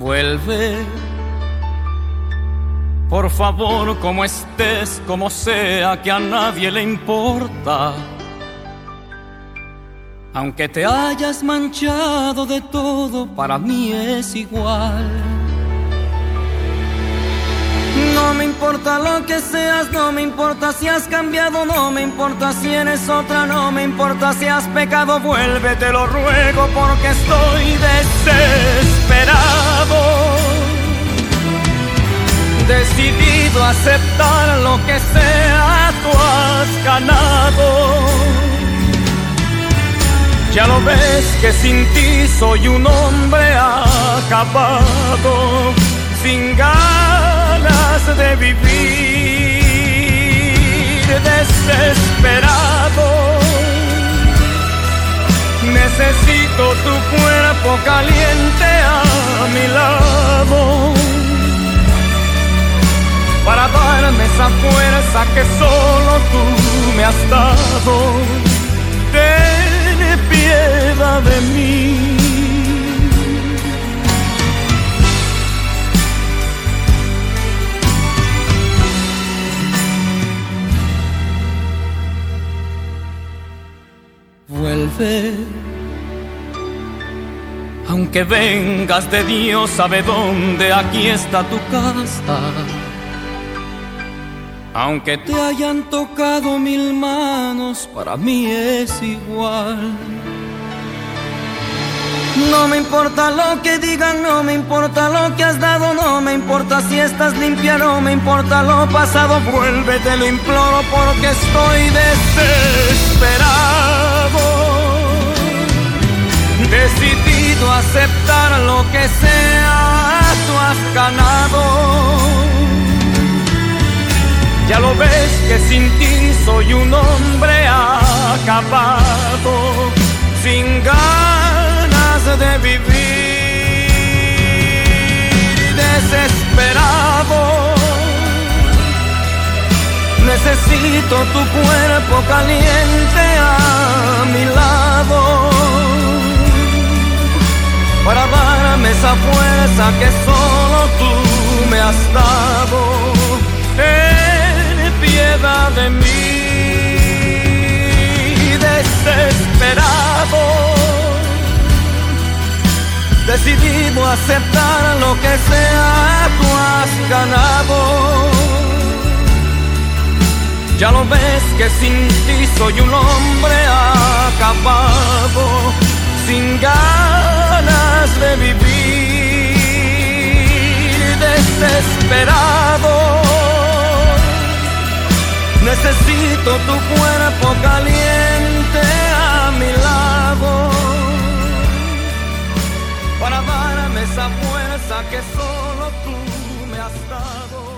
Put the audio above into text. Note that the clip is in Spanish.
Vuelve, por favor, como estés, como sea, que a nadie le importa. Aunque te hayas manchado de todo, para mí es igual. No me importa lo que seas, no me importa si has cambiado, no me importa si eres otra, no me importa si has pecado. Vuelve, te lo ruego, porque estoy desesperado, decidido a aceptar lo que sea, tú has ganado. Ya lo ves que sin ti soy un hombre acabado, sin ganas de vivir, desesperado. Necesito tu cuerpo caliente a mi lado, para darme esa fuerza que solo tú me has dado. Ten piedad de mí. Vuelve, aunque vengas de Dios sabe dónde, aquí está tu casa. Aunque te hayan tocado 1000 manos, para mí es igual. No me importa lo que digan, no me importa lo que has dado, no me importa si estás limpia, no me importa lo pasado. Vuelve, te lo imploro, porque estoy desesperado, decidido a aceptar lo que sea, tú has ganado. Ya lo ves que sin ti soy un hombre acabado, sin ganas de vivir, desesperado. Necesito tu cuerpo caliente a mi lado, para darme esa fuerza que solo tú me has dado. Piedad de mí, desesperado, decidido a aceptar lo que sea, tú has ganado. Ya lo ves que sin ti soy un hombre acabado, sin ganas de vivir, desesperado. Necesito tu cuerpo caliente a mi lado, para darme esa fuerza que solo tú me has dado.